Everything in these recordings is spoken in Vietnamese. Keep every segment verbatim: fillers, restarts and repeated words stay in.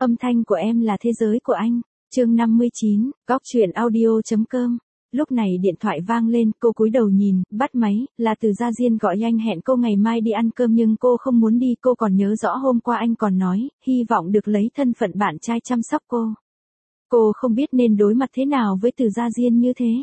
Âm thanh của em là thế giới của anh. Chương năm mươi chín, góc truyện audio.com. Lúc này điện thoại vang lên, cô cúi đầu nhìn, bắt máy, là từ Gia Diên gọi anh hẹn cô ngày mai đi ăn cơm nhưng cô không muốn đi, cô còn nhớ rõ hôm qua anh còn nói, hy vọng được lấy thân phận bạn trai chăm sóc cô. Cô không biết nên đối mặt thế nào với từ Gia Diên như thế.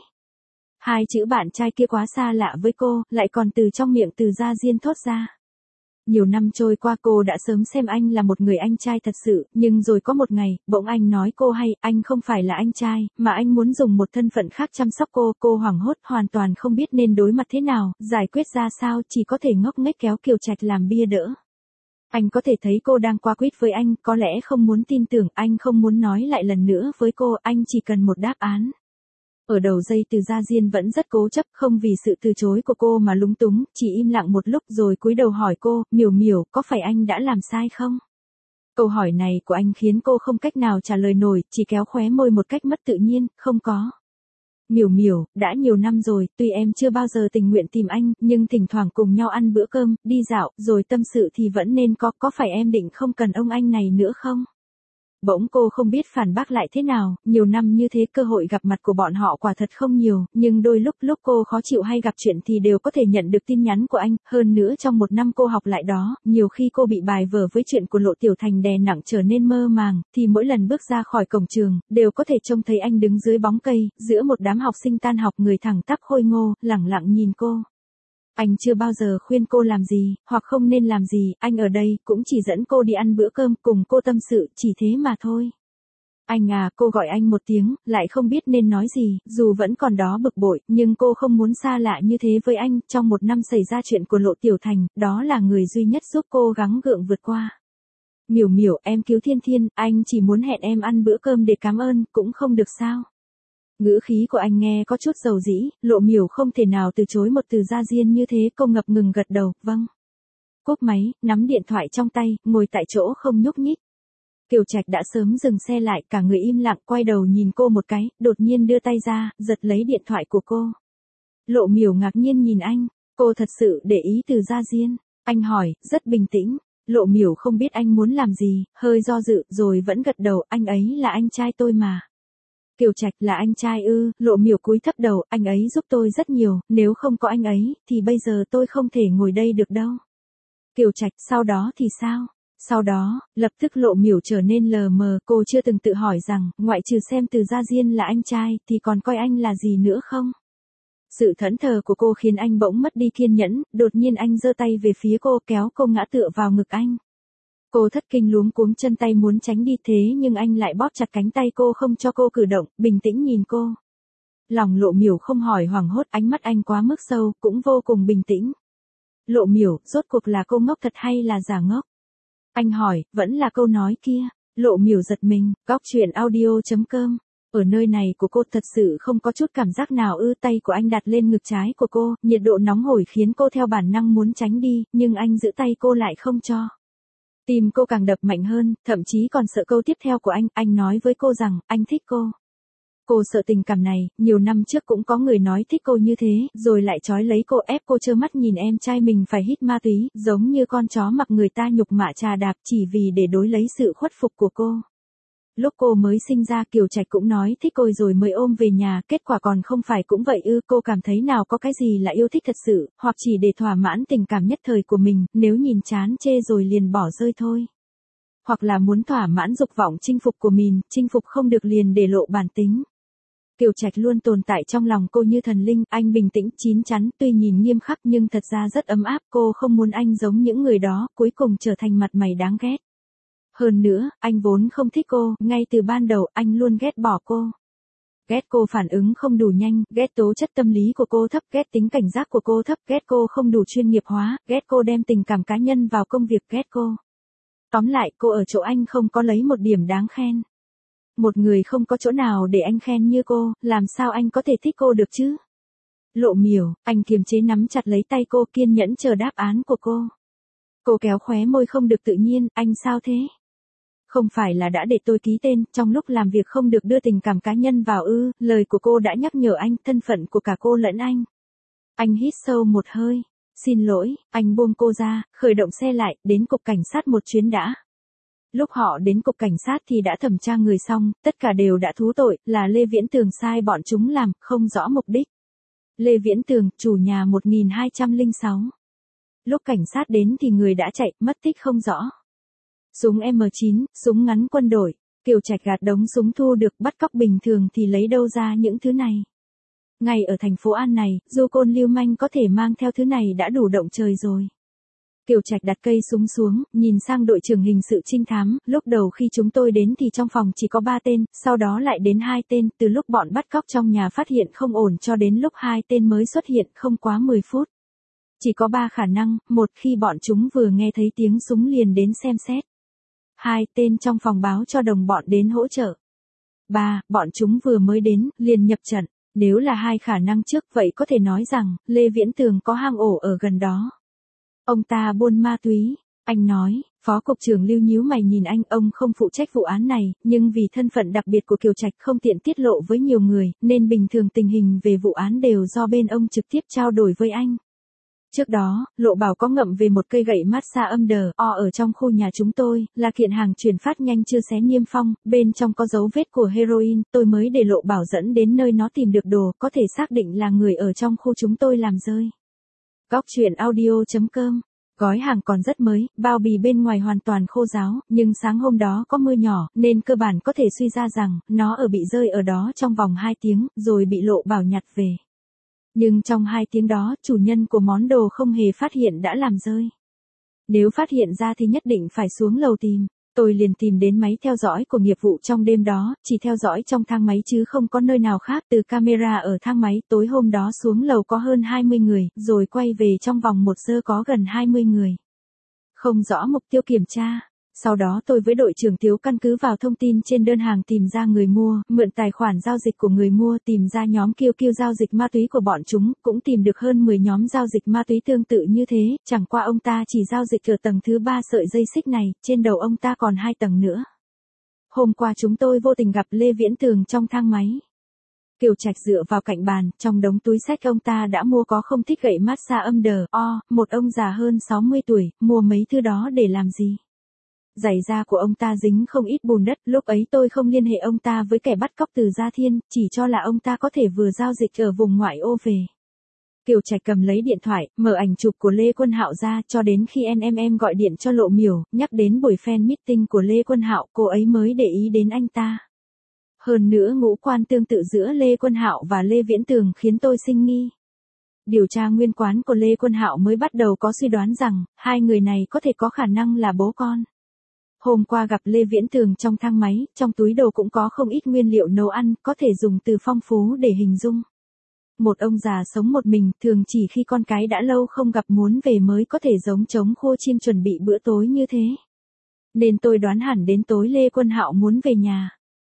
Hai chữ bạn trai kia quá xa lạ với cô, lại còn từ trong miệng từ Gia Diên thốt ra. Nhiều năm trôi qua cô đã sớm xem anh là một người anh trai thật sự, nhưng rồi có một ngày, bỗng anh nói cô hay, anh không phải là anh trai, mà anh muốn dùng một thân phận khác chăm sóc cô, cô hoảng hốt, hoàn toàn không biết nên đối mặt thế nào, giải quyết ra sao, chỉ có thể ngốc nghếch kéo Kiều Trạch làm bia đỡ. Anh có thể thấy cô đang qua quýt với anh, có lẽ không muốn tin tưởng, anh không muốn nói lại lần nữa với cô, anh chỉ cần một đáp án. Ở đầu dây từ Gia Diên vẫn rất cố chấp, không vì sự từ chối của cô mà lúng túng, chỉ im lặng một lúc rồi cúi đầu hỏi cô, Miểu Miểu, có phải anh đã làm sai không? Câu hỏi này của anh khiến cô không cách nào trả lời nổi, chỉ kéo khóe môi một cách mất tự nhiên, không có. Miểu Miểu, đã nhiều năm rồi, tuy em chưa bao giờ tình nguyện tìm anh, nhưng thỉnh thoảng cùng nhau ăn bữa cơm, đi dạo, rồi tâm sự thì vẫn nên có, có phải em định không cần ông anh này nữa không? Bỗng cô không biết phản bác lại thế nào, nhiều năm như thế cơ hội gặp mặt của bọn họ quả thật không nhiều, nhưng đôi lúc lúc cô khó chịu hay gặp chuyện thì đều có thể nhận được tin nhắn của anh, hơn nữa trong một năm cô học lại đó, nhiều khi cô bị bài vở với chuyện của Lộ Tiểu Thành đè nặng trở nên mơ màng, thì mỗi lần bước ra khỏi cổng trường, đều có thể trông thấy anh đứng dưới bóng cây, giữa một đám học sinh tan học người thẳng tắp khôi ngô, lẳng lặng nhìn cô. Anh chưa bao giờ khuyên cô làm gì, hoặc không nên làm gì, anh ở đây cũng chỉ dẫn cô đi ăn bữa cơm, cùng cô tâm sự, chỉ thế mà thôi. Anh à, cô gọi anh một tiếng, lại không biết nên nói gì, dù vẫn còn đó bực bội, nhưng cô không muốn xa lạ như thế với anh, trong một năm xảy ra chuyện của Lộ Tiểu Thành, đó là người duy nhất giúp cô gắng gượng vượt qua. Miểu Miểu, em cứu Thiên Thiên, anh chỉ muốn hẹn em ăn bữa cơm để cảm ơn, cũng không được sao? Ngữ khí của anh nghe có chút dầu dĩ, Lộ Miểu không thể nào từ chối một từ Gia Diên như thế, cô ngập ngừng gật đầu, vâng. Cúp máy, nắm điện thoại trong tay, ngồi tại chỗ không nhúc nhích. Kiều Trạch đã sớm dừng xe lại, cả người im lặng, quay đầu nhìn cô một cái, đột nhiên đưa tay ra, giật lấy điện thoại của cô. Lộ Miểu ngạc nhiên nhìn anh, cô thật sự để ý từ Gia Diên. Anh hỏi, rất bình tĩnh. Lộ Miểu không biết anh muốn làm gì, hơi do dự, rồi vẫn gật đầu, anh ấy là anh trai tôi mà. Kiều Trạch là anh trai ư? Lộ Miểu cúi thấp đầu, anh ấy giúp tôi rất nhiều, nếu không có anh ấy, thì bây giờ tôi không thể ngồi đây được đâu. Kiều Trạch, sau đó thì sao? Sau đó, lập tức Lộ Miểu trở nên lờ mờ, cô chưa từng tự hỏi rằng, ngoại trừ xem từ Gia Diên là anh trai, thì còn coi anh là gì nữa không? Sự thẫn thờ của cô khiến anh bỗng mất đi kiên nhẫn, đột nhiên anh giơ tay về phía cô, kéo cô ngã tựa vào ngực anh. Cô thất kinh luống cuống chân tay muốn tránh đi, thế nhưng anh lại bóp chặt cánh tay cô không cho cô cử động, bình tĩnh nhìn cô. Lòng Lộ Miểu không hỏi hoảng hốt, ánh mắt anh quá mức sâu, cũng vô cùng bình tĩnh. Lộ Miểu, rốt cuộc là cô ngốc thật hay là giả ngốc? Anh hỏi, vẫn là câu nói kia. Lộ Miểu giật mình, góc truyện audio.com. Ở nơi này của cô thật sự không có chút cảm giác nào ư? Tay của anh đặt lên ngực trái của cô, nhiệt độ nóng hổi khiến cô theo bản năng muốn tránh đi, nhưng anh giữ tay cô lại không cho. Tim cô càng đập mạnh hơn, thậm chí còn sợ câu tiếp theo của anh, anh nói với cô rằng, anh thích cô. Cô sợ tình cảm này, nhiều năm trước cũng có người nói thích cô như thế, rồi lại trói lấy cô ép cô trơ mắt nhìn em trai mình phải hít ma túy, giống như con chó mặc người ta nhục mạ trà đạp chỉ vì để đối lấy sự khuất phục của cô. Lúc cô mới sinh ra Kiều Trạch cũng nói thích cô rồi mới ôm về nhà, kết quả còn không phải cũng vậy ư? Cô cảm thấy nào có cái gì là yêu thích thật sự, hoặc chỉ để thỏa mãn tình cảm nhất thời của mình, nếu nhìn chán chê rồi liền bỏ rơi thôi. Hoặc là muốn thỏa mãn dục vọng chinh phục của mình, chinh phục không được liền để lộ bản tính. Kiều Trạch luôn tồn tại trong lòng cô như thần linh, anh bình tĩnh, chín chắn, tuy nhìn nghiêm khắc nhưng thật ra rất ấm áp, cô không muốn anh giống những người đó, cuối cùng trở thành mặt mày đáng ghét. Hơn nữa, anh vốn không thích cô, ngay từ ban đầu, anh luôn ghét bỏ cô. Ghét cô phản ứng không đủ nhanh, ghét tố chất tâm lý của cô thấp, ghét tính cảnh giác của cô thấp, ghét cô không đủ chuyên nghiệp hóa, ghét cô đem tình cảm cá nhân vào công việc, ghét cô. Tóm lại, cô ở chỗ anh không có lấy một điểm đáng khen. Một người không có chỗ nào để anh khen như cô, làm sao anh có thể thích cô được chứ? Lộ Miểu, anh kiềm chế nắm chặt lấy tay cô, kiên nhẫn chờ đáp án của cô. Cô kéo khóe môi không được tự nhiên, anh sao thế? Không phải là đã để tôi ký tên, trong lúc làm việc không được đưa tình cảm cá nhân vào ư? Lời của cô đã nhắc nhở anh, thân phận của cả cô lẫn anh. Anh hít sâu một hơi. Xin lỗi, anh buông cô ra, khởi động xe lại, đến cục cảnh sát một chuyến đã. Lúc họ đến cục cảnh sát thì đã thẩm tra người xong, tất cả đều đã thú tội, là Lê Viễn Tường sai bọn chúng làm, không rõ mục đích. Lê Viễn Tường, chủ nhà một nghìn hai trăm lẻ sáu. Lúc cảnh sát đến thì người đã chạy, mất tích không rõ. Súng M chín, súng ngắn quân đội, Kiều Trạch gạt đống súng thu được, bắt cóc bình thường thì lấy đâu ra những thứ này. Ngay ở thành phố An này, du côn lưu manh có thể mang theo thứ này đã đủ động trời rồi. Kiều Trạch đặt cây súng xuống, nhìn sang đội trưởng hình sự trinh thám, lúc đầu khi chúng tôi đến thì trong phòng chỉ có ba tên, sau đó lại đến hai tên, từ lúc bọn bắt cóc trong nhà phát hiện không ổn cho đến lúc hai tên mới xuất hiện không quá mười phút. Chỉ có ba khả năng, một khi bọn chúng vừa nghe thấy tiếng súng liền đến xem xét. Hai tên trong phòng báo cho đồng bọn đến hỗ trợ. Ba, bọn chúng vừa mới đến, liền nhập trận. Nếu là hai khả năng trước vậy có thể nói rằng, Lê Viễn Tường có hang ổ ở gần đó. Ông ta buôn ma túy, anh nói, Phó Cục trưởng Lưu nhíu mày nhìn anh, ông không phụ trách vụ án này, nhưng vì thân phận đặc biệt của Kiều Trạch không tiện tiết lộ với nhiều người, nên bình thường tình hình về vụ án đều do bên ông trực tiếp trao đổi với anh. Trước đó, Lộ Bảo có ngậm về một cây gậy massage âm đờ o ở trong khu nhà chúng tôi, là kiện hàng chuyển phát nhanh chưa xé niêm phong, bên trong có dấu vết của heroin, tôi mới để Lộ Bảo dẫn đến nơi nó tìm được đồ, có thể xác định là người ở trong khu chúng tôi làm rơi. Góc truyện audio chấm com. Gói hàng còn rất mới, bao bì bên ngoài hoàn toàn khô ráo, nhưng sáng hôm đó có mưa nhỏ, nên cơ bản có thể suy ra rằng, nó ở bị rơi ở đó trong vòng hai tiếng, rồi bị Lộ Bảo nhặt về. Nhưng trong hai tiếng đó, chủ nhân của món đồ không hề phát hiện đã làm rơi. Nếu phát hiện ra thì nhất định phải xuống lầu tìm. Tôi liền tìm đến máy theo dõi của nghiệp vụ trong đêm đó, chỉ theo dõi trong thang máy chứ không có nơi nào khác. Từ camera ở thang máy, tối hôm đó xuống lầu có hơn hai mươi người, rồi quay về trong vòng một giờ có gần hai mươi người. Không rõ mục tiêu kiểm tra. Sau đó tôi với đội trưởng Tiếu căn cứ vào thông tin trên đơn hàng tìm ra người mua, mượn tài khoản giao dịch của người mua, tìm ra nhóm kiêu kiêu giao dịch ma túy của bọn chúng, cũng tìm được hơn mười nhóm giao dịch ma túy tương tự như thế, chẳng qua ông ta chỉ giao dịch ở tầng thứ ba sợi dây xích này, trên đầu ông ta còn hai tầng nữa. Hôm qua chúng tôi vô tình gặp Lê Viễn Tường trong thang máy. Kiều Trạch dựa vào cạnh bàn, trong đống túi xách ông ta đã mua có không thích gậy massage âm đờ o, một ông già hơn sáu mươi tuổi, mua mấy thứ đó để làm gì? Giày da của ông ta dính không ít bùn đất, lúc ấy tôi không liên hệ ông ta với kẻ bắt cóc từ Gia Thiên, chỉ cho là ông ta có thể vừa giao dịch ở vùng ngoại ô về. Kiều Trạch cầm lấy điện thoại, mở ảnh chụp của Lê Quân Hạo ra, cho đến khi en em em gọi điện cho Lộ Miểu, nhắc đến buổi fan meeting của Lê Quân Hạo, cô ấy mới để ý đến anh ta. Hơn nữa ngũ quan tương tự giữa Lê Quân Hạo và Lê Viễn Tường khiến tôi sinh nghi. Điều tra nguyên quán của Lê Quân Hạo mới bắt đầu có suy đoán rằng, hai người này có thể có khả năng là bố con. Hôm qua gặp Lê Viễn Tường trong thang máy, trong túi đồ cũng có không ít nguyên liệu nấu ăn, có thể dùng từ phong phú để hình dung. Một ông già sống một mình, thường chỉ khi con cái đã lâu không gặp muốn về mới có thể giống trống khô chiên chuẩn bị bữa tối như thế. Nên tôi đoán hẳn đến tối Lê Quân Hạo muốn về nhà.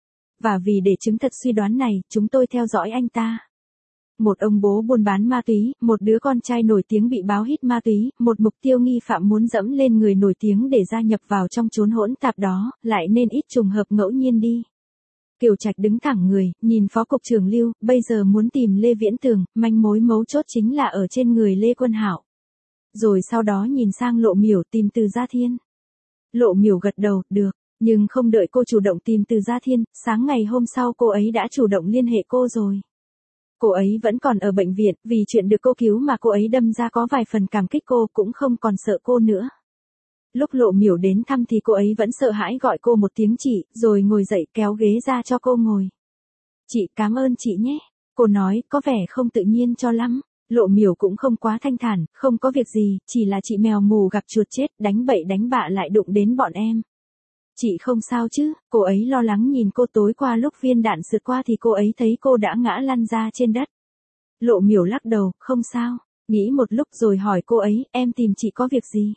Và vì để chứng thật suy đoán này, chúng tôi theo dõi anh ta. Một ông bố buôn bán ma túy, một đứa con trai nổi tiếng bị báo hít ma túy, một mục tiêu nghi phạm muốn dẫm lên người nổi tiếng để gia nhập vào trong chốn hỗn tạp đó, lại nên ít trùng hợp ngẫu nhiên đi. Kiều Trạch đứng thẳng người, nhìn Phó Cục trưởng Lưu, bây giờ muốn tìm Lê Viễn Tường, manh mối mấu chốt chính là ở trên người Lê Quân Hạo. Rồi sau đó nhìn sang Lộ Miểu tìm từ Gia Thiên. Lộ Miểu gật đầu, được, nhưng không đợi cô chủ động tìm từ Gia Thiên, sáng ngày hôm sau cô ấy đã chủ động liên hệ cô rồi. Cô ấy vẫn còn ở bệnh viện, vì chuyện được cô cứu mà cô ấy đâm ra có vài phần cảm kích cô, cũng không còn sợ cô nữa. Lúc Lộ Miểu đến thăm thì cô ấy vẫn sợ hãi gọi cô một tiếng chị, rồi ngồi dậy kéo ghế ra cho cô ngồi. Chị, cảm ơn chị nhé. Cô nói, có vẻ không tự nhiên cho lắm. Lộ Miểu cũng không quá thanh thản, không có việc gì, chỉ là chị mèo mù gặp chuột chết, đánh bậy đánh bạ lại đụng đến bọn em. Chị không sao chứ? Cô ấy lo lắng nhìn cô, tối qua lúc viên đạn sượt qua thì cô ấy thấy cô đã ngã lăn ra trên đất. Lộ Miểu lắc đầu, không sao. Nghĩ một lúc rồi hỏi cô ấy, em tìm chị có việc gì?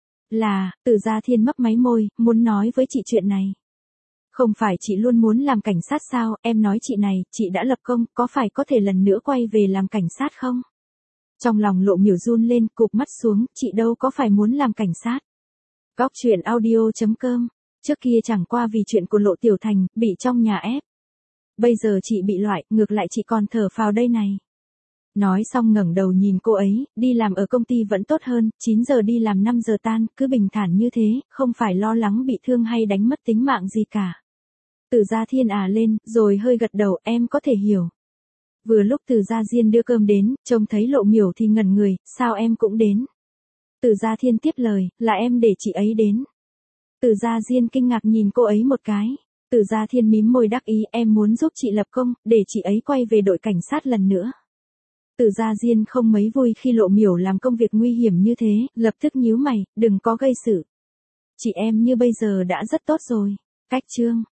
Là, Từ Gia Thiên mấp máy môi, muốn nói với chị chuyện này. Không phải chị luôn muốn làm cảnh sát sao? Em nói chị này, chị đã lập công, có phải có thể lần nữa quay về làm cảnh sát không? Trong lòng Lộ Miểu run lên, cụp mắt xuống, chị đâu có phải muốn làm cảnh sát. Góc truyện audio chấm com. Trước kia chẳng qua vì chuyện của Lộ Tiểu Thành, bị trong nhà ép. Bây giờ chị bị loại, ngược lại chị còn thở phào đây này. Nói xong ngẩng đầu nhìn cô ấy, đi làm ở công ty vẫn tốt hơn, chín giờ đi làm năm giờ tan, cứ bình thản như thế, không phải lo lắng bị thương hay đánh mất tính mạng gì cả. Từ Gia Thiên à lên, rồi hơi gật đầu, em có thể hiểu. Vừa lúc Từ Gia Diên đưa cơm đến, trông thấy Lộ Miểu thì ngẩn người, sao em cũng đến? Từ Gia Thiên tiếp lời, là em để chị ấy đến. Từ Gia Diên kinh ngạc nhìn cô ấy một cái. Từ Gia Thiên mím môi đắc ý, em muốn giúp chị lập công, để chị ấy quay về đội cảnh sát lần nữa. Từ Gia Diên không mấy vui khi Lộ Miểu làm công việc nguy hiểm như thế, lập tức nhíu mày, đừng có gây sự. Chị em như bây giờ đã rất tốt rồi. Cách chương